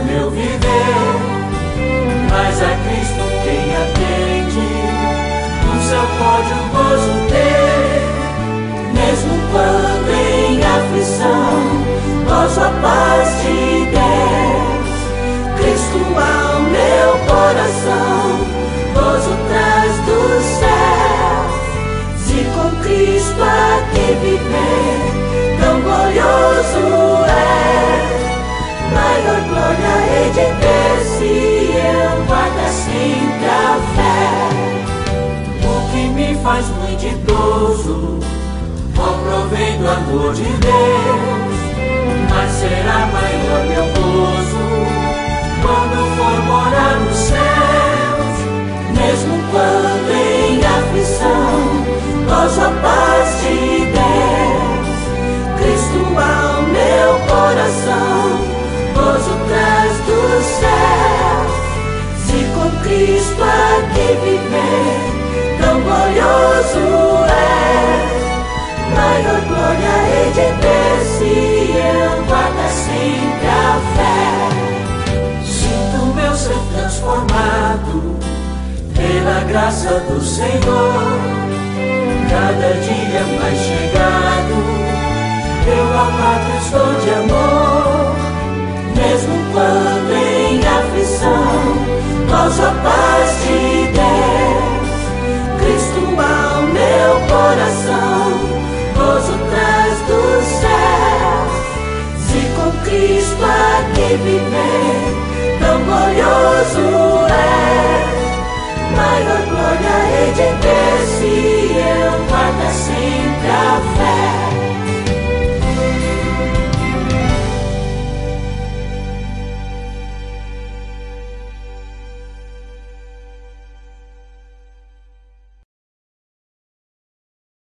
meu viver, mas a Cristo quem atende, no céu pode o gozo ter, mesmo quando em aflição, gozo a paz de Deus. Cristo ao meu coração, gozo traz do céu. Se com Cristo aqui viver, tão glorioso é, maior glória hei de ter se eu guardar sempre a fé. O que me faz muito ditoso, bom proveito do amor de Deus, mas será maior meu gozo quando for morar nos céus. Mesmo quando em aflição, gozo a paz de Deus. Cristo ao meu coração, gozo traz do céu. Se com Cristo aqui viver, tão glorioso é, maior glória hei de ter se eu guardar sempre a fé. Sinto meu ser transformado pela graça do Senhor, cada dia mais chegado, eu ao Pátrio estou de amor. Mesmo quando em aflição, gozo a paz de Deus. Cristo ao meu coração, gozo traz do céu. Se com Cristo aqui viver, tão glorioso